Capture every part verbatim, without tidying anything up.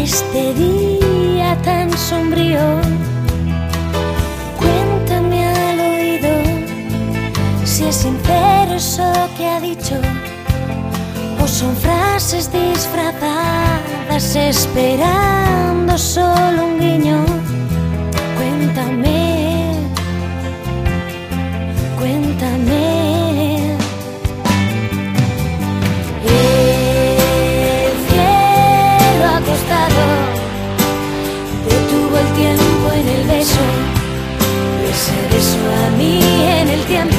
este día tan sombrío. Cuéntame al oído si es sincero eso que ha dicho, o son frases disfrazadas esperando solo un guiño. Cuéntame, cuéntame. El cielo acostado detuvo el tiempo en el beso, y ese beso a mí en el tiempo.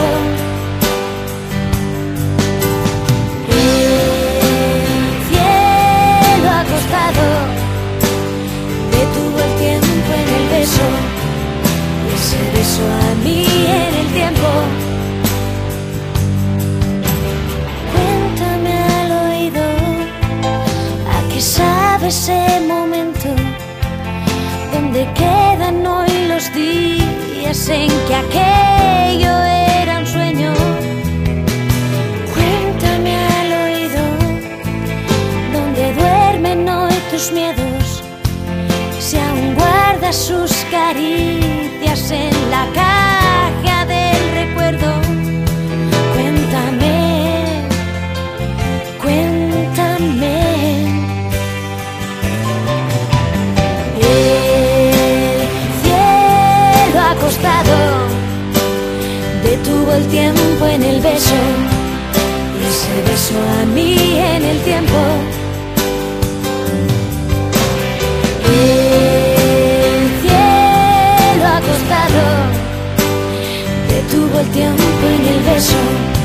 Ese beso a mí en el tiempo. Cuéntame al oído a qué sabe ese momento, donde quedan hoy los días en que aquello era un sueño. Cuéntame al oído donde duermen hoy tus miedos, si aún guardas sus caricias en la caja del recuerdo. Cuéntame, cuéntame. El cielo acostado detuvo el tiempo en el beso, y ese beso a mí en el tiempo. Detuvo el tiempo en el beso.